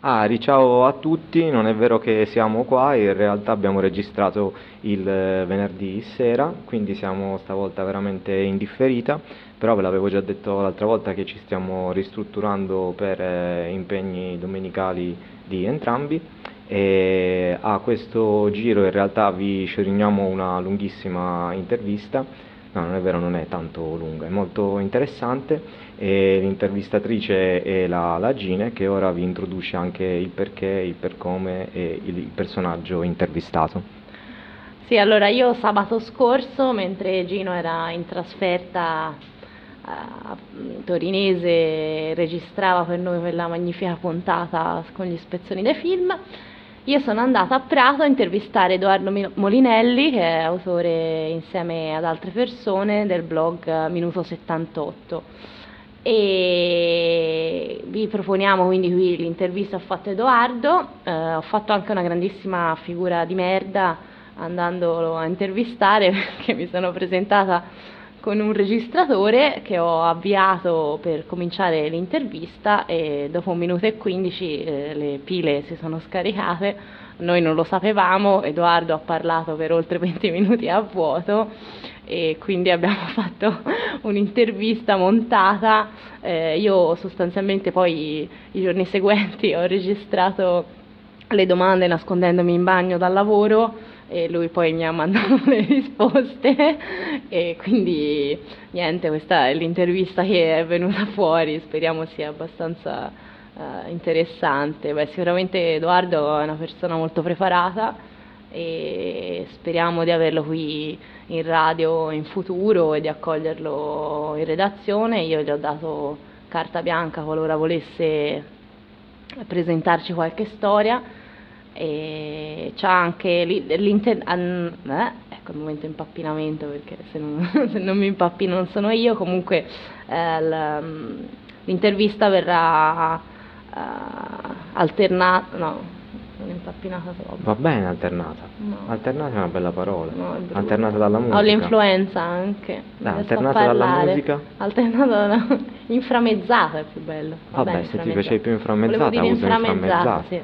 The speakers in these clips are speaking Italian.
Ciao a tutti, non è vero che siamo qua, in realtà abbiamo registrato il venerdì sera, quindi siamo stavolta veramente in differita, però ve l'avevo già detto l'altra volta che ci stiamo ristrutturando per impegni domenicali di entrambi e a questo giro in realtà vi sciorigniamo una lunghissima intervista. No, non è vero, non è tanto lunga, è molto interessante e l'intervistatrice è la Gine che ora vi introduce anche il perché, il per come e il personaggio intervistato. Sì, allora io sabato scorso, mentre Gino era in trasferta torinese, registrava per noi quella magnifica puntata con gli spezzoni dei film, io sono andata a Prato a intervistare Edoardo Molinelli, che è autore insieme ad altre persone del blog Minuto 78. E vi proponiamo quindi qui l'intervista. Ho fatto Edoardo, ho fatto anche una grandissima figura di merda andandolo a intervistare perché mi sono presentata con un registratore che ho avviato per cominciare l'intervista e dopo 1 minuto e 15 le pile si sono scaricate, noi non lo sapevamo, Edoardo ha parlato per oltre 20 minuti a vuoto e quindi abbiamo fatto un'intervista montata. Io sostanzialmente poi i giorni seguenti ho registrato le domande nascondendomi in bagno dal lavoro e lui poi mi ha mandato le risposte e quindi niente, questa è l'intervista che è venuta fuori, speriamo sia abbastanza interessante. Beh, sicuramente Edoardo è una persona molto preparata e speriamo di averlo qui in radio in futuro e di accoglierlo in redazione. Io gli ho dato carta bianca qualora volesse presentarci qualche storia e c'ha anche ecco il momento impappinamento, perché se non mi impappino non sono io. Comunque l'intervista verrà alternata, no, non impappinata troppo. Va bene alternata, No. Alternata è una bella parola, No, è brutto. alternata dalla musica. Ho l'influenza anche. Alternata dalla musica? Alternata dalla inframmezzata è più bello. Vabbè, se ti piace più inframmezzata, Volevo dire usa inframmezzata. sì.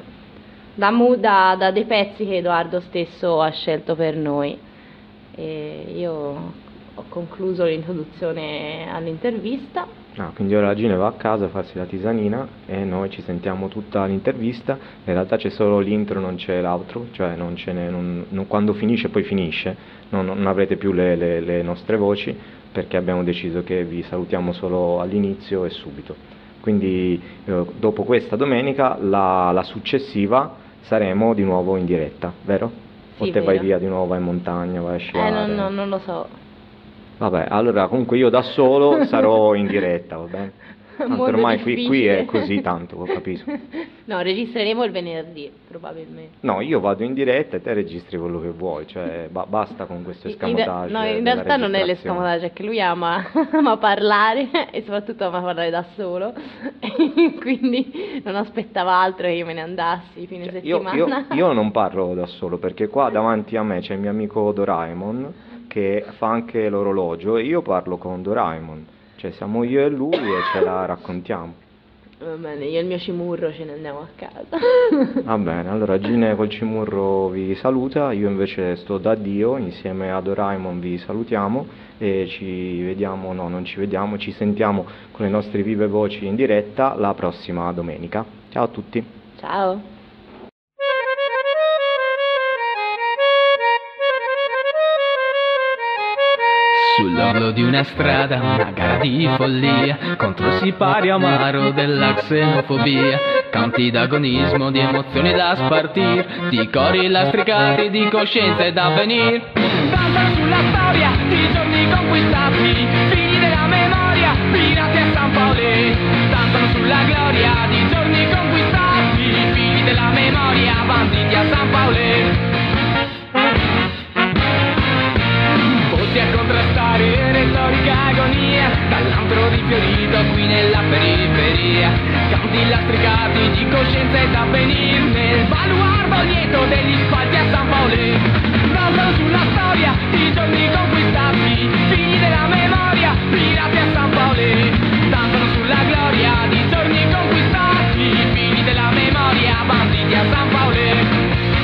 Da dei pezzi che Edoardo stesso ha scelto per noi. E io ho concluso l'introduzione all'intervista. Quindi ora la Gine va a casa a farsi la tisanina e noi ci sentiamo tutta l'intervista. In realtà c'è solo l'intro, non c'è l'outro, cioè quando finisce poi finisce, non avrete più le nostre voci perché abbiamo deciso che vi salutiamo solo all'inizio e subito. Quindi dopo questa domenica, la successiva, saremo di nuovo in diretta, vero? Sì, o te vero. vai via di nuovo, vai in montagna, vai a sciare? Non lo so. Vabbè, allora comunque io da solo sarò in diretta, va bene? Tanto ormai qui è così, tanto, ho capito. No, registreremo il venerdì, probabilmente. No, io vado in diretta e te registri quello che vuoi, cioè basta con questo escamotage. No, in realtà non è l'escamotage, è che lui ama parlare e soprattutto ama parlare da solo, quindi non aspettava altro che io me ne andassi fine settimana. Io non parlo da solo, perché qua davanti a me c'è il mio amico Doraemon che fa anche l'orologio e io parlo con Doraemon, cioè siamo io e lui e ce la raccontiamo. Va bene, io e il mio cimurro ce ne andiamo a casa. Va bene, allora Gine col cimurro vi saluta, io invece sto da Dio, insieme a Doraemon vi salutiamo e ci vediamo, no non ci vediamo, ci sentiamo con le nostre vive voci in diretta la prossima domenica. Ciao a tutti. Ciao. Sull'orlo di una strada, una gara di follia contro il sipario amaro della xenofobia. Canti d'agonismo, di emozioni da spartir, di cori lastricati, di coscienze da venir. Danzano sulla storia di giorni conquistati, figli della memoria, pirati a San Paolo. Danzano sulla gloria di giorni conquistati, figli della memoria, banditi a San Paolo. A contrastare retorica agonia, dall'antro rifiorito qui nella periferia. Canti lastricati di coscienza ed avvenir, nel baluardo lieto degli spalti a San Paolo. Danzano sulla storia di giorni conquistati, figli della memoria, pirati a San Paolo. Danzano sulla gloria di giorni conquistati, figli della memoria, San Paolo.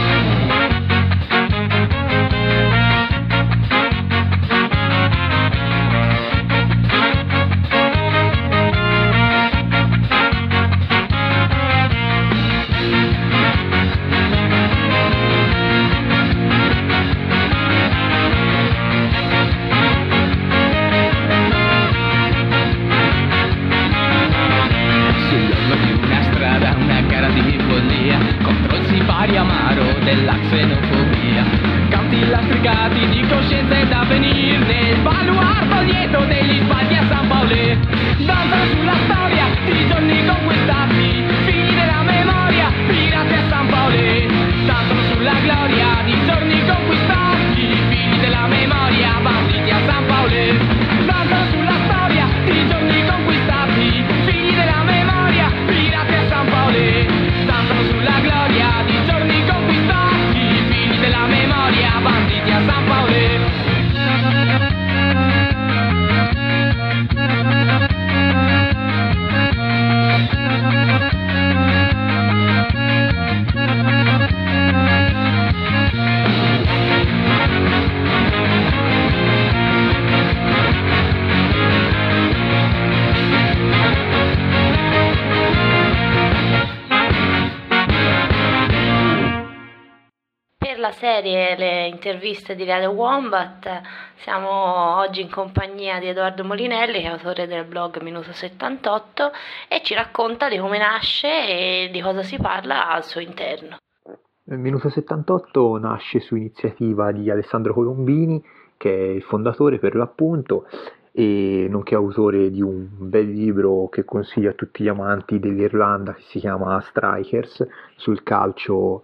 Amaro della xenofobia, canti lastricati di coscienza ed avvenir nel baluardo lieto degli spalti a San Paolo. Danzano sulla storia di giorni conquistati, figli della memoria, pirati a San Paolo. Danzano sulla gloria di giorni conquistati, figli della memoria, banditi a San Paolo. Danzano sulla storia di giorni conquistati, figli della memoria, pirati a San Paolo. Danzano sulla gloria di giorni conquistati, figli della memoria, banditi a San Paolo. Per la serie Le interviste di Radio Wombat siamo oggi in compagnia di Edoardo Molinelli, che è autore del blog Minuto 78 e ci racconta di come nasce e di cosa si parla al suo interno. Minuto 78 nasce su iniziativa di Alessandro Colombini, che è il fondatore per l'appunto, e nonché autore di un bel libro che consiglio a tutti gli amanti dell'Irlanda, che si chiama Strikers, sul calcio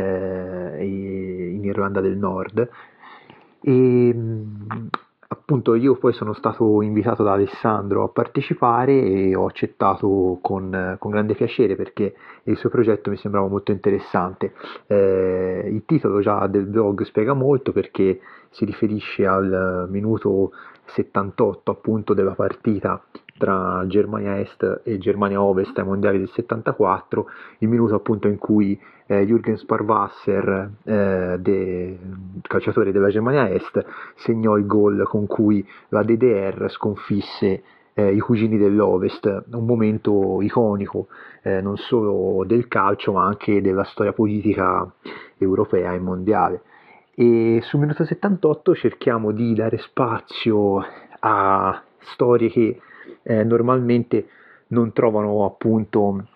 in Irlanda del Nord. E appunto io poi sono stato invitato da Alessandro a partecipare e ho accettato con grande piacere, perché il suo progetto mi sembrava molto interessante. Il titolo già del blog spiega molto, perché si riferisce al minuto 78 appunto della partita tra Germania Est e Germania Ovest ai mondiali del 74, il minuto appunto in cui Jürgen Sparwasser, calciatore della Germania Est, segnò il gol con cui la DDR sconfisse i cugini dell'Ovest, un momento iconico non solo del calcio ma anche della storia politica europea e mondiale. E su Minuto 78 cerchiamo di dare spazio a storie che normalmente non trovano appunto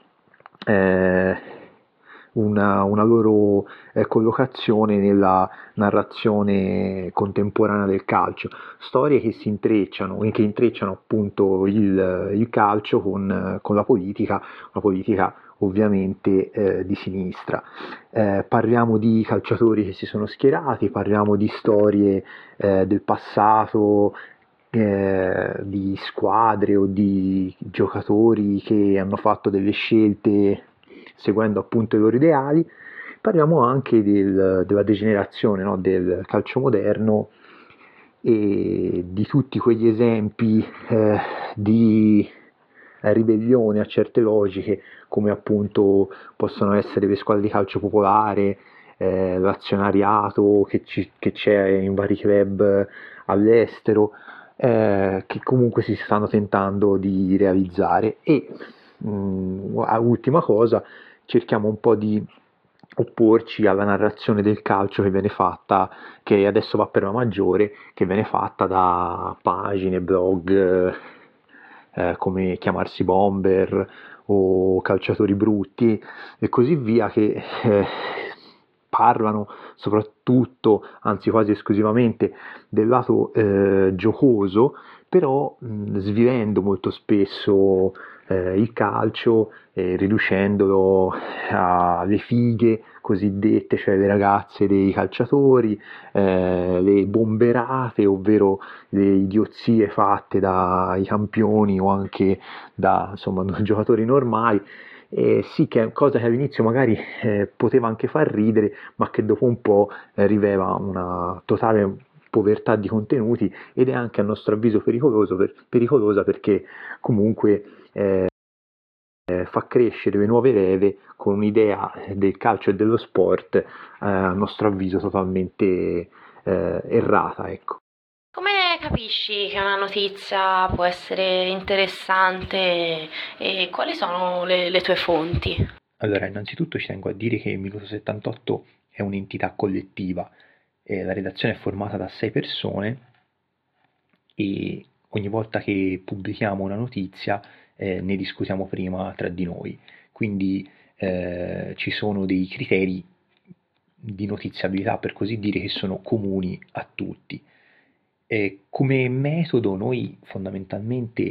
una loro collocazione nella narrazione contemporanea del calcio, storie che si intrecciano e che intrecciano appunto il calcio con la politica, una politica ovviamente di sinistra. Parliamo di calciatori che si sono schierati, parliamo di storie del passato, di squadre o di giocatori che hanno fatto delle scelte seguendo appunto i loro ideali. Parliamo anche della degenerazione, no, del calcio moderno e di tutti quegli esempi di ribellione a certe logiche, come appunto possono essere le squadre di calcio popolare, l'azionariato che c'è in vari club all'estero, che comunque si stanno tentando di realizzare. E ultima cosa, cerchiamo un po' di opporci alla narrazione del calcio che viene fatta, che adesso va per la maggiore, che viene fatta da pagine, blog come Chiamarsi Bomber o Calciatori Brutti e così via, che parlano soprattutto, anzi quasi esclusivamente, del lato giocoso, però svivendo molto spesso il calcio, riducendolo alle fighe cosiddette, cioè le ragazze dei calciatori, le bomberate, ovvero le idiozie fatte dai campioni o anche da giocatori normali. Sì, che è cosa che all'inizio magari poteva anche far ridere, ma che dopo un po' rivela una totale povertà di contenuti, ed è anche a nostro avviso pericolosa, perché comunque fa crescere le nuove leve con un'idea del calcio e dello sport, a nostro avviso totalmente errata, ecco. Come capisci che una notizia può essere interessante e quali sono le tue fonti? Allora, innanzitutto ci tengo a dire che il Minuto 78 è un'entità collettiva, la redazione è formata da 6 persone e ogni volta che pubblichiamo una notizia ne discutiamo prima tra di noi, quindi ci sono dei criteri di notiziabilità, per così dire, che sono comuni a tutti. Come metodo noi fondamentalmente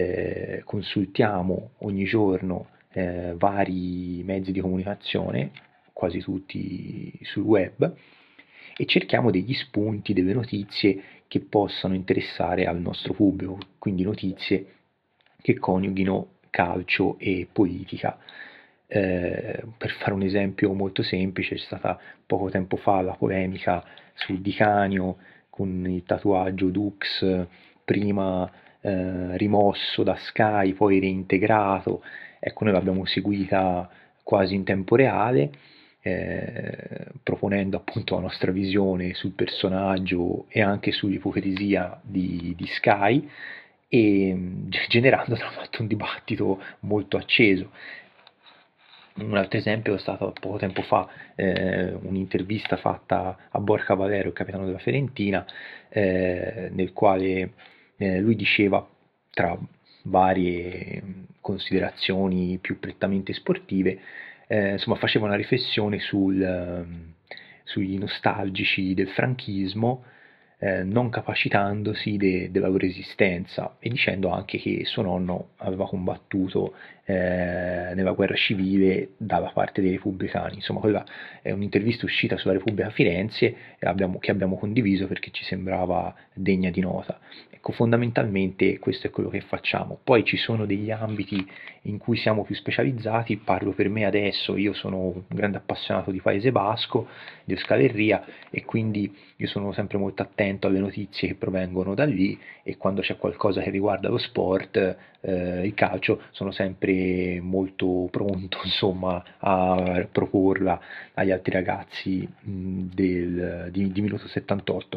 consultiamo ogni giorno vari mezzi di comunicazione, quasi tutti sul web, e cerchiamo degli spunti, delle notizie che possano interessare al nostro pubblico, quindi notizie che coniughino calcio e politica. Per fare un esempio molto semplice, c'è stata poco tempo fa la polemica su Di Canio con il tatuaggio Dux, prima rimosso da Sky, poi reintegrato. Ecco, noi l'abbiamo seguita quasi in tempo reale, proponendo appunto la nostra visione sul personaggio e anche sull'ipocrisia di Sky, e generando tra l'altro un dibattito molto acceso. Un altro esempio è stato poco tempo fa un'intervista fatta a Borja Valero, il capitano della Fiorentina, nel quale lui diceva, tra varie considerazioni più prettamente sportive, insomma faceva una riflessione sugli nostalgici del franchismo, non capacitandosi della loro esistenza e dicendo anche che suo nonno aveva combattuto nella guerra civile dalla parte dei repubblicani. Insomma, quella è un'intervista uscita sulla Repubblica a Firenze che abbiamo condiviso perché ci sembrava degna di nota. Ecco, fondamentalmente questo è quello che facciamo. Poi ci sono degli ambiti in cui siamo più specializzati, parlo per me adesso, io sono un grande appassionato di Paese Basco, di Euskal Herria, e quindi io sono sempre molto attento alle notizie che provengono da lì, e quando c'è qualcosa che riguarda lo sport, il calcio, sono sempre molto pronto insomma a proporla agli altri ragazzi di Minuto 78.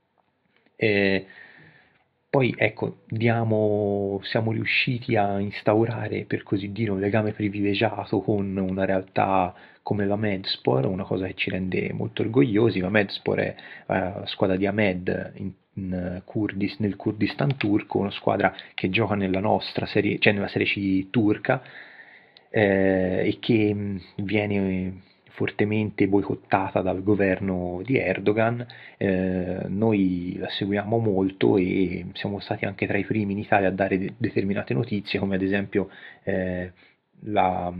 Poi ecco, siamo riusciti a instaurare, per così dire, un legame privilegiato con una realtà come la Medspor, una cosa che ci rende molto orgogliosi. La Medspor è la squadra di Ahmed nel Kurdistan turco, una squadra che gioca nella nostra serie, cioè nella Serie C turca, e che viene fortemente boicottata dal governo di Erdogan. Noi la seguiamo molto e siamo stati anche tra i primi in Italia a dare determinate notizie, come ad esempio la,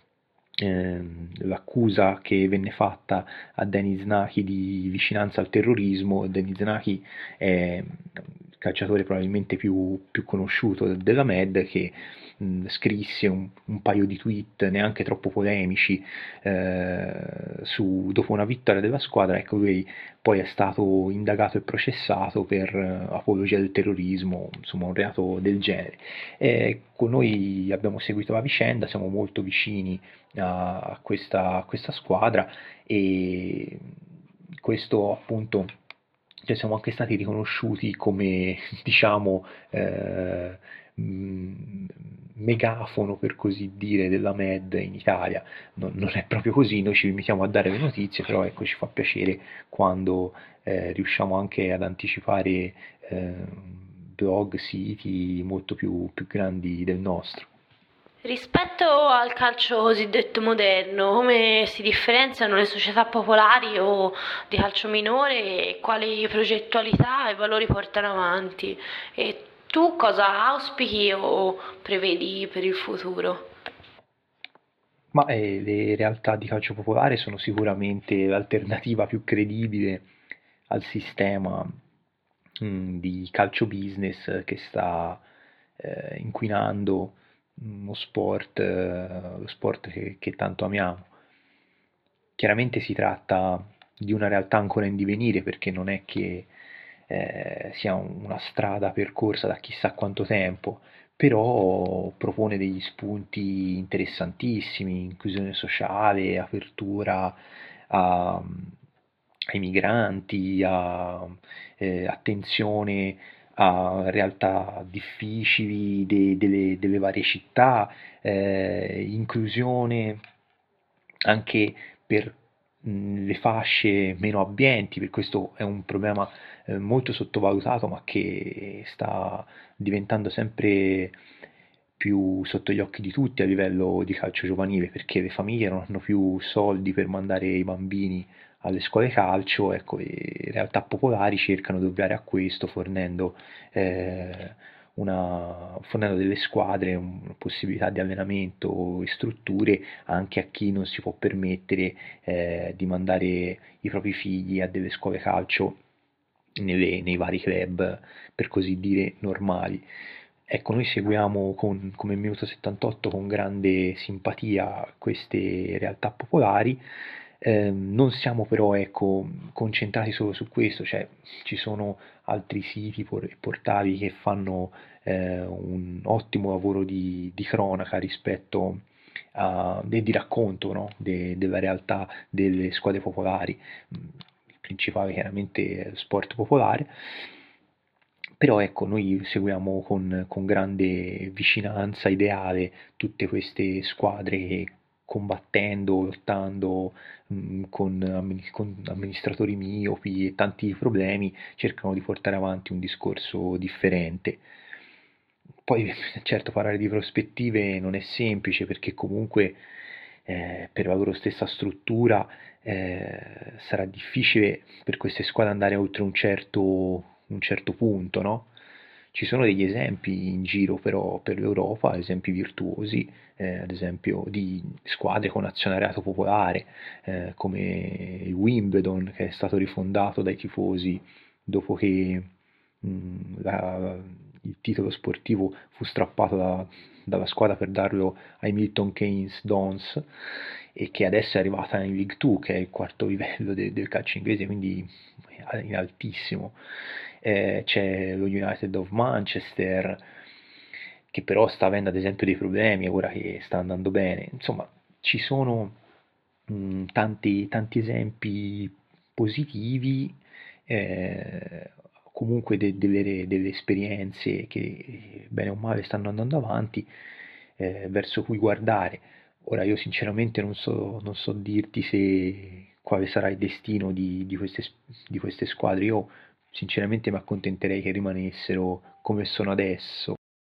l'accusa che venne fatta a Deniz Naki di vicinanza al terrorismo. Deniz Naki è il calciatore probabilmente più conosciuto della Med, che scrisse un paio di tweet neanche troppo polemici dopo una vittoria della squadra. Ecco, lui poi è stato indagato e processato per apologia del terrorismo, insomma un reato del genere. Con noi abbiamo seguito la vicenda, siamo molto vicini a questa squadra, e questo appunto, cioè siamo anche stati riconosciuti come diciamo megafono, per così dire, della Med in Italia. Non è proprio così, noi ci limitiamo a dare le notizie, però ecco, ci fa piacere quando riusciamo anche ad anticipare blog, siti molto più grandi del nostro. Rispetto al calcio cosiddetto moderno, come si differenziano le società popolari o di calcio minore e quali progettualità e valori portano avanti? E tu cosa auspichi o prevedi per il futuro? Ma le realtà di calcio popolare sono sicuramente l'alternativa più credibile al sistema di calcio business che sta inquinando lo sport che tanto amiamo. Chiaramente si tratta di una realtà ancora in divenire, perché non è che sia una strada percorsa da chissà quanto tempo, però propone degli spunti interessantissimi: inclusione sociale, apertura ai migranti, attenzione a realtà difficili delle varie città, inclusione anche per le fasce meno abbienti, per questo è un problema molto sottovalutato, ma che sta diventando sempre più sotto gli occhi di tutti a livello di calcio giovanile, perché le famiglie non hanno più soldi per mandare i bambini alle scuole calcio. Ecco, le realtà popolari cercano di ovviare a questo fornendo delle squadre, una possibilità di allenamento e strutture anche a chi non si può permettere di mandare i propri figli a delle scuole calcio nei vari club, per così dire, normali. Ecco, noi seguiamo come Minuto 78 con grande simpatia queste realtà popolari. Non siamo però, ecco, concentrati solo su questo, cioè ci sono altri siti e portali che fanno un ottimo lavoro di cronaca rispetto di racconto, no? Della realtà delle squadre popolari. Il principale chiaramente è lo sport popolare, però ecco, noi seguiamo con grande vicinanza ideale tutte queste squadre che, combattendo, lottando con amministratori miopi e tanti problemi, cercano di portare avanti un discorso differente. Poi certo, parlare di prospettive non è semplice, perché comunque per la loro stessa struttura sarà difficile per queste squadre andare oltre un certo punto, no? Ci sono degli esempi in giro però per l'Europa, esempi virtuosi, ad esempio di squadre con azionariato popolare, come il Wimbledon, che è stato rifondato dai tifosi dopo che il titolo sportivo fu strappato dalla squadra per darlo ai Milton Keynes Dons, e che adesso è arrivata in League 2, che è il quarto livello del calcio inglese, quindi in altissimo. C'è lo United of Manchester, che però sta avendo ad esempio dei problemi ora che sta andando bene. Insomma, ci sono tanti esempi positivi, comunque delle esperienze che bene o male stanno andando avanti, verso cui guardare. Ora io sinceramente non so dirti quale sarà il destino di queste squadre. Io sinceramente mi accontenterei che rimanessero come sono adesso.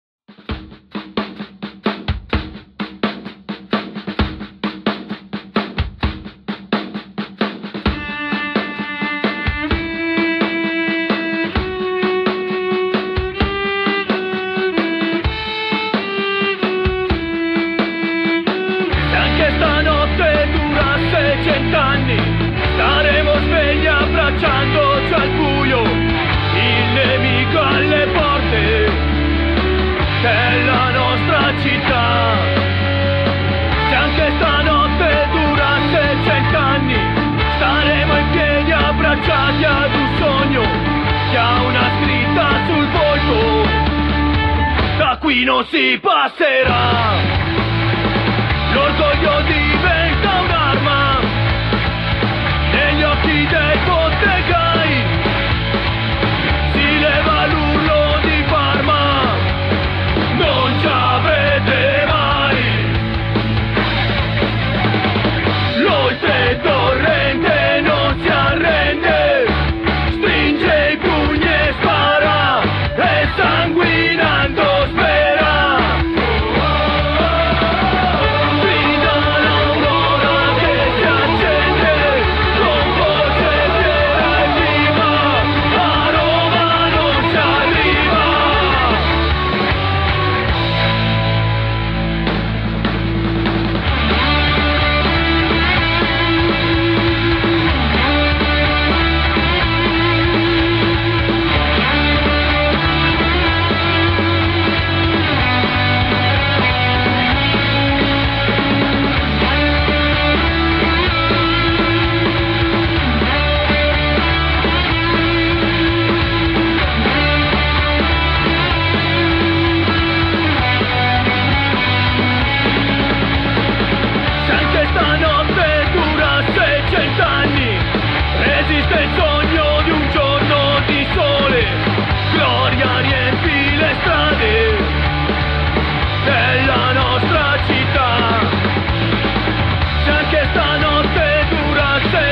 Staremo svegli abbracciandoci al buio, il nemico alle porte della nostra città. Se anche stanotte durasse 100 anni, staremo in piedi abbracciati ad un sogno che ha una scritta sul volto: da qui non si passerà. L'orgoglio diventa un'arma negli occhi dei bottegai, si leva l'urlo di Parma, non ci avrete mai. L'oltre torrente non si arrende, stringe i pugni e spara, e sanguinando spera.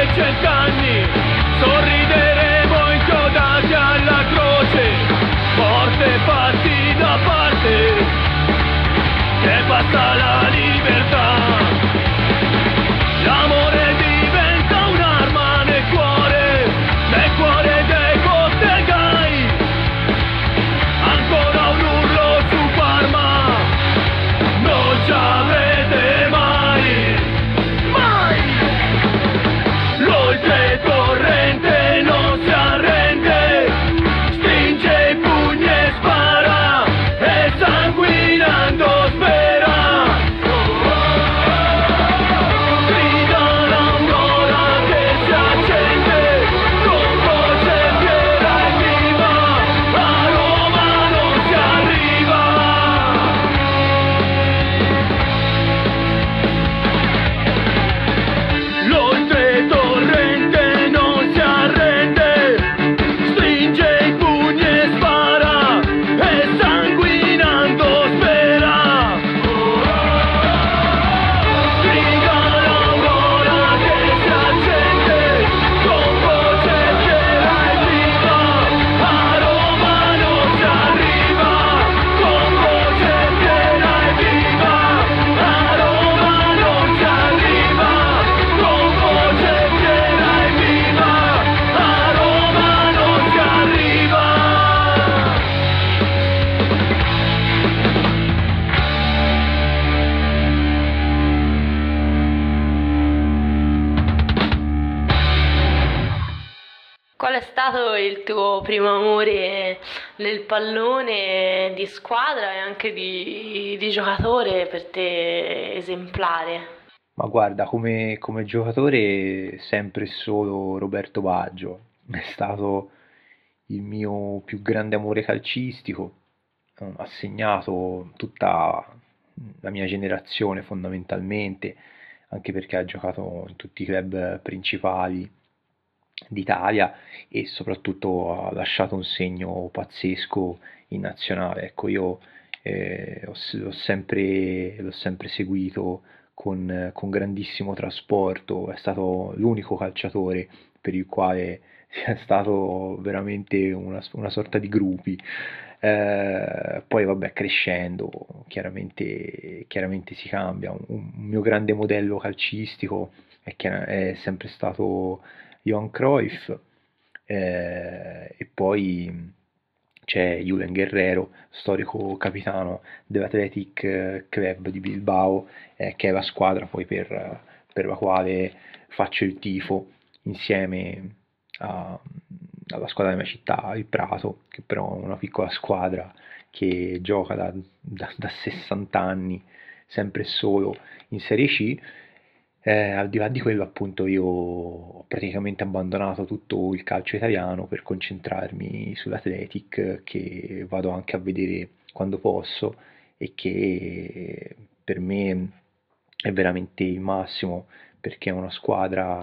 100 anni sorrideremo inchiodati alla croce, morte fatti da parte, che basta la libertà. L'amore diventa un'arma nel cuore dei bottegai. Ancora un urlo su Parma, non ci avrete mai, mai. L'oltrecorrente non si arrende, stringe i pugni e spara, e sanguinando spera. Grida l'aurora che si accende, con voce fiera e viva, a Roma non si arriva. L'oltretorrente non si arrende, stringe i pugni e spara, e sanguinando spera. Grida l'aurora che si accende, con voce fiera e viva, a Roma non si arriva. Con voce fiera e viva, a Roma non si arriva. Con voce fiera e viva, a Roma non si arriva. Qual è stato il tuo primo amore nel pallone di squadra e anche di giocatore per te esemplare? Ma guarda, come giocatore sempre e solo Roberto Baggio è stato il mio più grande amore calcistico, ha segnato tutta la mia generazione fondamentalmente, anche perché ha giocato in tutti i club principali d'Italia e soprattutto ha lasciato un segno pazzesco in nazionale. Ecco, io l'ho sempre seguito con grandissimo trasporto, è stato l'unico calciatore per il quale sia stato veramente una sorta di gruppi. Poi vabbè, crescendo chiaramente si cambia. Un mio grande modello calcistico è sempre stato Johan Cruyff, e poi c'è Julen Guerrero, storico capitano dell'Athletic Club di Bilbao, che è la squadra poi per la quale faccio il tifo insieme alla squadra della mia città, il Prato, che però è una piccola squadra che gioca da 60 anni, sempre e solo in Serie C. Al di là di quello, appunto, io ho praticamente abbandonato tutto il calcio italiano per concentrarmi sull'Athletic, che vado anche a vedere quando posso e che per me è veramente il massimo, perché è una squadra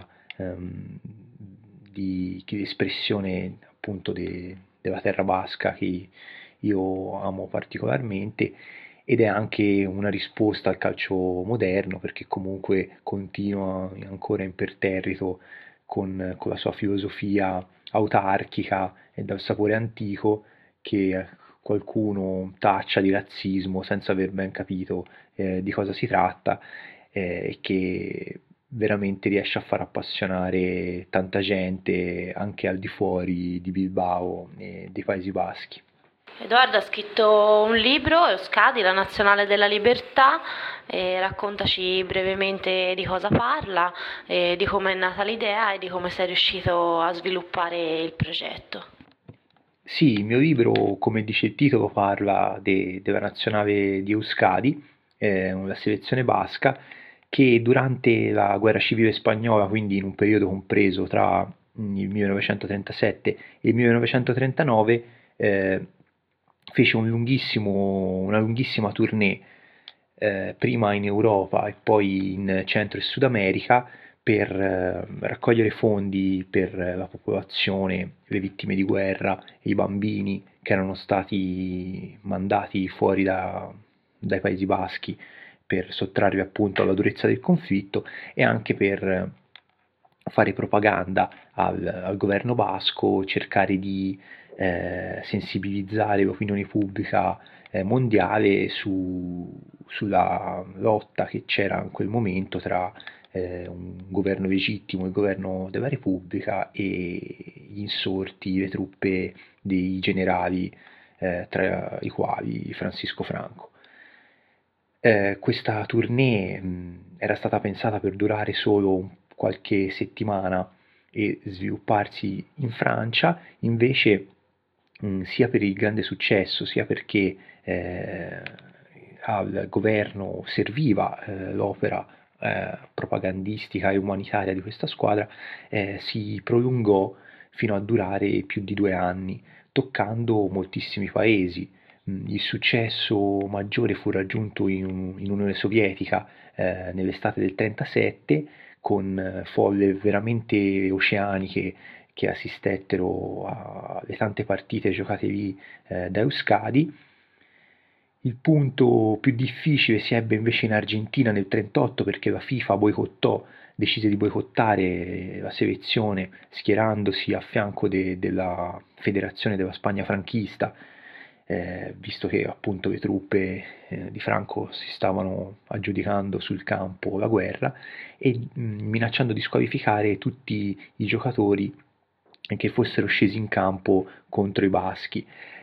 di espressione appunto della terra basca che io amo particolarmente, ed è anche una risposta al calcio moderno, perché comunque continua ancora imperterrito con la sua filosofia autarchica e dal sapore antico, che qualcuno taccia di razzismo senza aver ben capito di cosa si tratta, e che veramente riesce a far appassionare tanta gente anche al di fuori di Bilbao e dei Paesi Baschi. Edoardo ha scritto un libro, Euskadi, la nazionale della libertà, e raccontaci brevemente di cosa parla, di come è nata l'idea e di come sei riuscito a sviluppare il progetto. Sì, il mio libro, come dice il titolo, parla della nazionale di Euskadi, una selezione basca che durante la guerra civile spagnola, quindi in un periodo compreso tra il 1937 e il 1939, fece una lunghissima tournée, prima in Europa e poi in Centro e Sud America, per raccogliere fondi per la popolazione, le vittime di guerra e i bambini che erano stati mandati fuori dai Paesi Baschi per sottrarli appunto alla durezza del conflitto, e anche per fare propaganda al governo basco, cercare di sensibilizzare l'opinione pubblica mondiale sulla lotta che c'era in quel momento tra un governo legittimo, il governo della Repubblica, e gli insorti, le truppe dei generali, tra i quali Francisco Franco. Questa tournée era stata pensata per durare solo qualche settimana e svilupparsi in Francia, invece sia per il grande successo, sia perché al governo serviva l'opera propagandistica e umanitaria di questa squadra, si prolungò fino a durare più di 2 anni, toccando moltissimi paesi. Il successo maggiore fu raggiunto in Unione Sovietica nell'estate del 1937, con folle veramente oceaniche che assistettero alle tante partite giocate lì da Euskadi. Il punto più difficile si ebbe invece in Argentina nel 1938, perché la FIFA decise di boicottare la selezione schierandosi a fianco della federazione della Spagna franchista, visto che appunto le truppe di Franco si stavano aggiudicando sul campo la guerra, e minacciando di squalificare tutti i giocatori che fossero scesi in campo contro i baschi.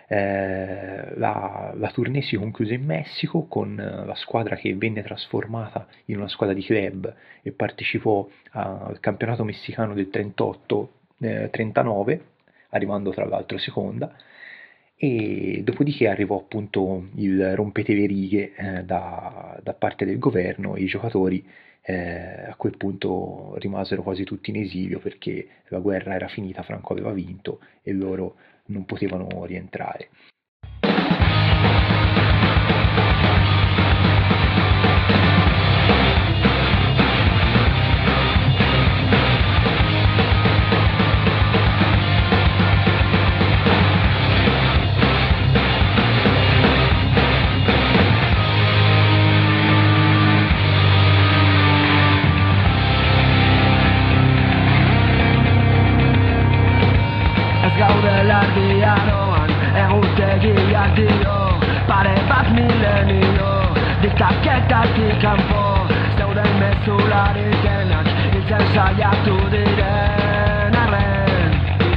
La tournée si concluse in Messico con la squadra che venne trasformata in una squadra di club e partecipò al campionato messicano del 38-39, arrivando tra l'altro seconda, e dopodiché arrivò appunto il rompeteverighe da parte del governo, e i giocatori a quel punto rimasero quasi tutti in esilio, perché la guerra era finita, Franco aveva vinto e loro non potevano rientrare. Ardianoan, egutegiak dio, pare bat milenio, diktaketatik kanpo, zeuden mezulariken hiltzen saiatu diren arren.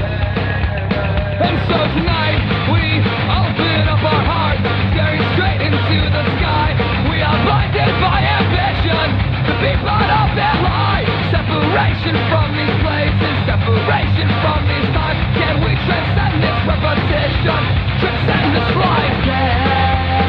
And so tonight we open up our hearts, staring straight into the sky. We are blinded by ambition to be part of that lie. Separation from these places, separation from these times. Can we transcend this repetition, transcend this life?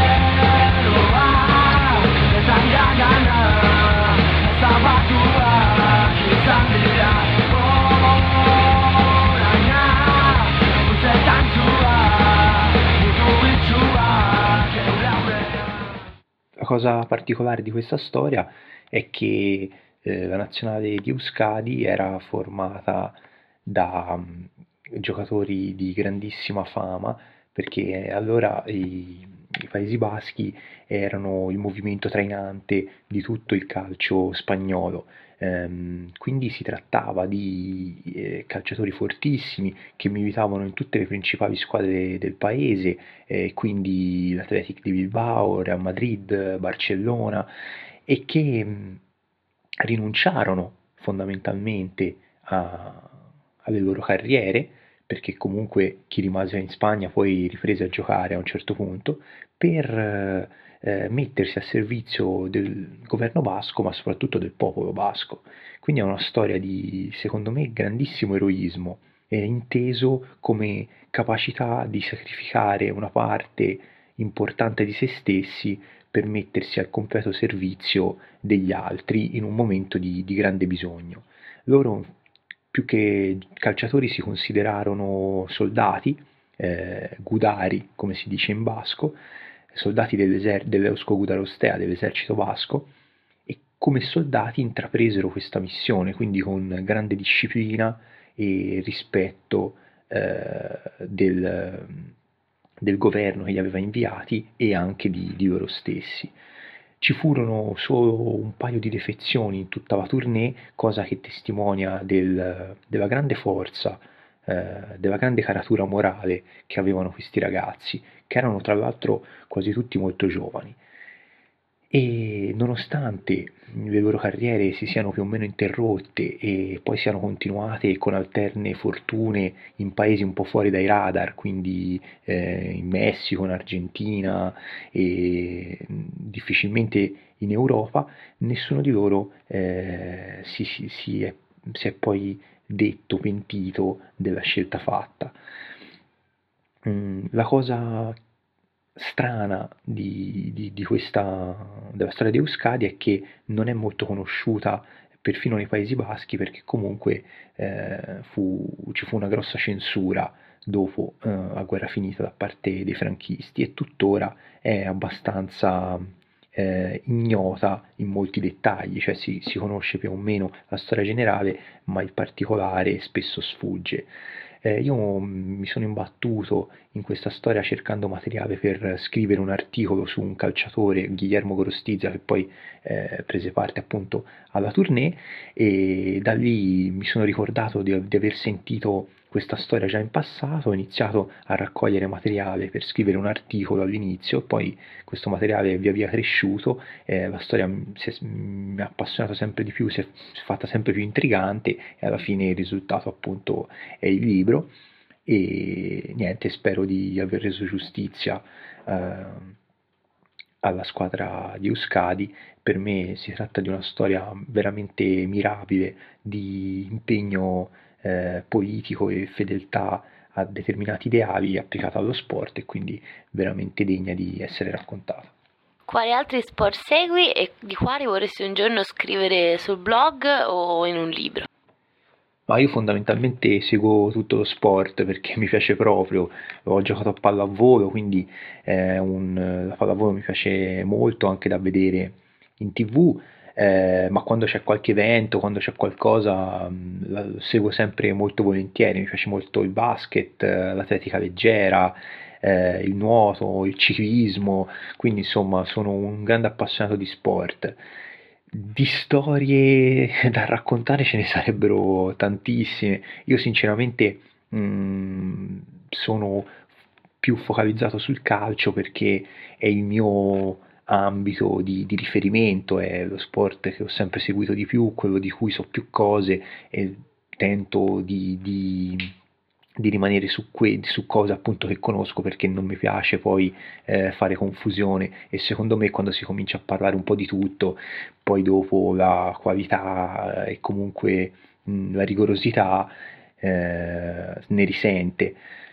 La cosa particolare di questa storia è che la nazionale di Euskadi era formata da giocatori di grandissima fama, perché allora i Paesi Baschi erano il movimento trainante di tutto il calcio spagnolo. Quindi si trattava di calciatori fortissimi che militavano in tutte le principali squadre del paese, quindi l'Athletic di Bilbao, Real Madrid, Barcellona, e che rinunciarono fondamentalmente alle loro carriere, perché comunque chi rimase in Spagna poi riprese a giocare a un certo punto, per mettersi a servizio del governo basco, ma soprattutto del popolo basco. Quindi è una storia di, secondo me, grandissimo eroismo, inteso come capacità di sacrificare una parte importante di se stessi per mettersi al completo servizio degli altri in un momento di grande bisogno. Loro, più che calciatori, si considerarono soldati, gudari, come si dice in basco, soldati dell'Eusko Gudarostea, dell'esercito basco, e come soldati intrapresero questa missione, quindi con grande disciplina e rispetto del governo che li aveva inviati e anche di loro stessi. Ci furono solo un paio di defezioni in tutta la tournée, cosa che testimonia della grande forza, della grande caratura morale che avevano questi ragazzi, che erano tra l'altro quasi tutti molto giovani. E nonostante le loro carriere si siano più o meno interrotte e poi siano continuate con alterne fortune in paesi un po' fuori dai radar, quindi in Messico, in Argentina e difficilmente in Europa, nessuno di loro si è poi detto pentito della scelta fatta. La cosa strana della storia di Euskadi è che non è molto conosciuta perfino nei Paesi Baschi, perché comunque ci fu una grossa censura dopo la guerra finita da parte dei franchisti, e tuttora è abbastanza ignota in molti dettagli, cioè si conosce più o meno la storia generale, ma il particolare spesso sfugge. Io mi sono imbattuto in questa storia cercando materiale per scrivere un articolo su un calciatore, Guillermo Gorostizia, che poi prese parte appunto alla tournée, e da lì mi sono ricordato di aver sentito questa storia già in passato, ho iniziato a raccogliere materiale per scrivere un articolo all'inizio, poi questo materiale è via via cresciuto, la storia mi ha appassionato sempre di più, si è fatta sempre più intrigante, e alla fine il risultato appunto è il libro. E niente, spero di aver reso giustizia alla squadra di Euskadi. Per me si tratta di una storia veramente mirabile di impegno politico e fedeltà a determinati ideali applicata allo sport, e quindi veramente degna di essere raccontata. Quali altri sport segui e di quali vorresti un giorno scrivere sul blog o in un libro? Ma io fondamentalmente seguo tutto lo sport perché mi piace proprio. Ho giocato a pallavolo, quindi la pallavolo mi piace molto anche da vedere in TV, ma quando c'è qualche evento, quando c'è qualcosa, lo seguo sempre molto volentieri. Mi piace molto il basket, l'atletica leggera, il nuoto, il ciclismo, quindi insomma sono un grande appassionato di sport. Di storie da raccontare ce ne sarebbero tantissime. Io sinceramente sono più focalizzato sul calcio perché è il mio ambito di riferimento, è lo sport che ho sempre seguito di più, quello di cui so più cose, e tento di rimanere su cose appunto che conosco, perché non mi piace poi fare confusione, e secondo me quando si comincia a parlare un po' di tutto, poi dopo la qualità e comunque la rigorosità ne risente.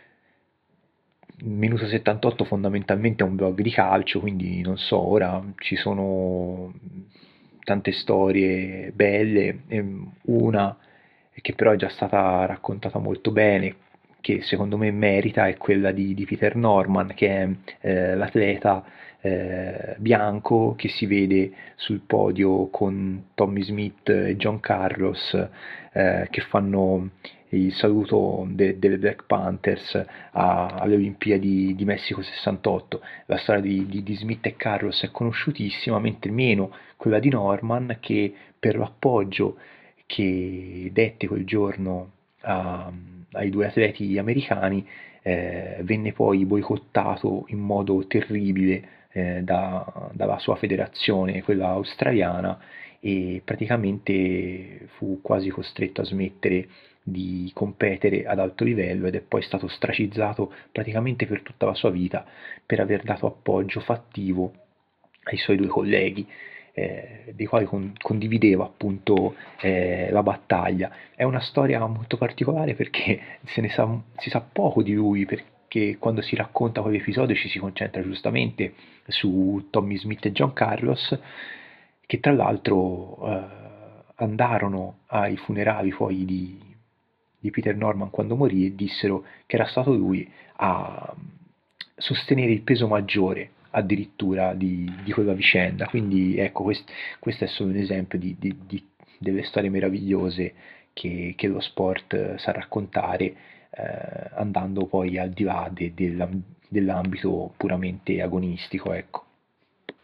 Minuto 78 fondamentalmente è un blog di calcio, quindi non so, ora ci sono tante storie belle, una che però è già stata raccontata molto bene, che secondo me merita, è quella di Peter Norman, che è l'atleta bianco che si vede sul podio con Tommy Smith e John Carlos, che fanno il saluto delle Black Panthers alle Olimpiadi di Messico 68. La storia di Smith e Carlos è conosciutissima, mentre meno quella di Norman, che per l'appoggio che dette quel giorno ai due atleti americani venne poi boicottato in modo terribile dalla sua federazione, quella australiana, e praticamente fu quasi costretto a smettere di competere ad alto livello, ed è poi stato ostracizzato praticamente per tutta la sua vita per aver dato appoggio fattivo ai suoi due colleghi, dei quali condivideva appunto la battaglia. È una storia molto particolare perché si sa poco di lui, perché quando si racconta quell'episodio ci si concentra giustamente su Tommy Smith e John Carlos, che tra l'altro andarono ai funerali poi di Peter Norman quando morì, e dissero che era stato lui a sostenere il peso maggiore addirittura di quella vicenda. Quindi ecco, questo è solo un esempio delle storie meravigliose che lo sport sa raccontare, andando poi al di là dell'ambito puramente agonistico, ecco.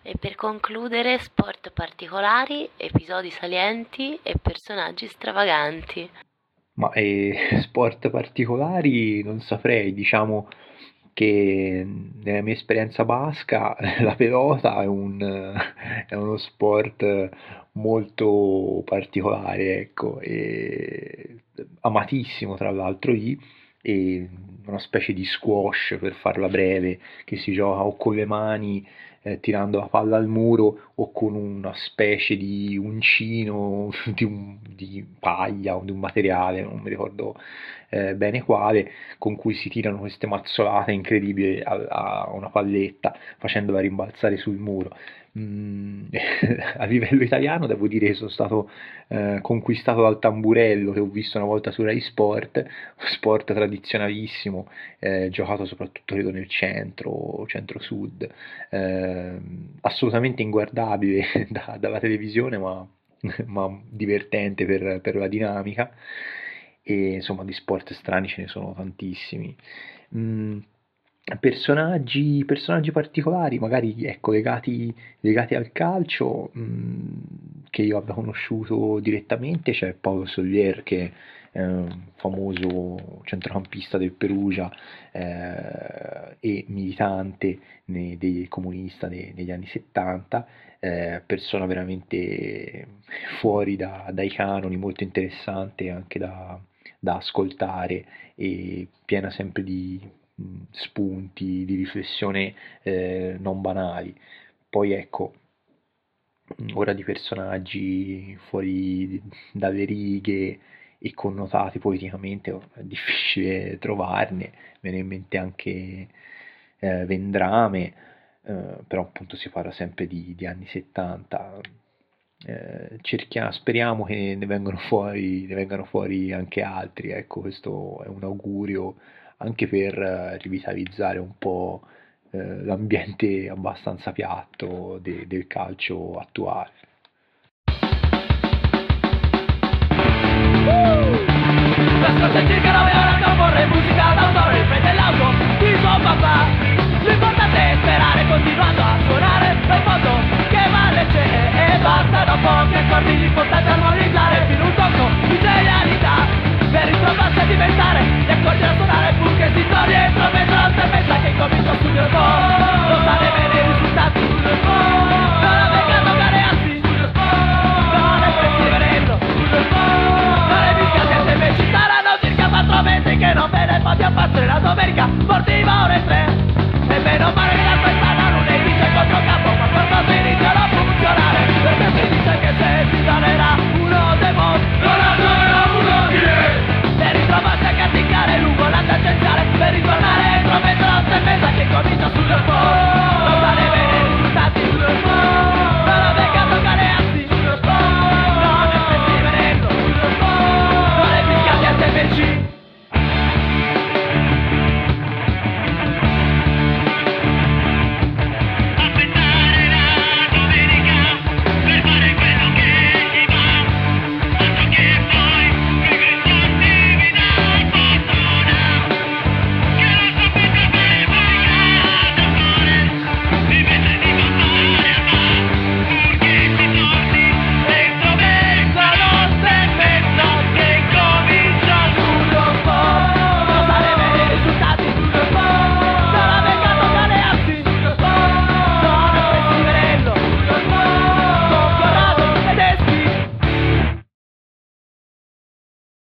E per concludere, sport particolari, episodi salienti e personaggi stravaganti. Ma sport particolari non saprei, diciamo che nella mia esperienza basca la pelota è uno sport molto particolare, ecco, e amatissimo tra l'altro lì, e una specie di squash per farla breve, che si gioca o con le mani tirando la palla al muro o con una specie di uncino di paglia o di un materiale, non mi ricordo bene quale, con cui si tirano queste mazzolate incredibili a una palletta facendola rimbalzare sul muro. A livello italiano devo dire che sono stato conquistato dal tamburello, che ho visto una volta su Rai Sport, sport tradizionalissimo, giocato soprattutto credo nel centro-sud, assolutamente inguardabile dalla televisione, ma divertente per la dinamica. E insomma di sport strani ce ne sono tantissimi. Personaggi particolari, magari ecco, legati al calcio, che io abbia conosciuto direttamente, c'è Paolo Solier, che è un famoso centrocampista del Perugia e militante dei comunista negli anni 70, persona veramente fuori dai canoni, molto interessante anche da ascoltare e piena sempre di spunti di riflessione non banali. Poi ecco, ora di personaggi fuori dalle righe e connotati poeticamente è difficile trovarne, me viene in mente anche Vendrame, però appunto si parla sempre di anni 70. Speriamo che ne vengano fuori anche altri, ecco, questo è un augurio anche per rivitalizzare un po' l'ambiente abbastanza piatto del calcio attuale. L'ascolta circa 9 ore a comporre musica d'autore in frente all'auto di suo papà. L'importante è sperare continuando a suonare, fai foto che vale c'è e basta dopo che accordi l'importante è armonizzare fino un tocco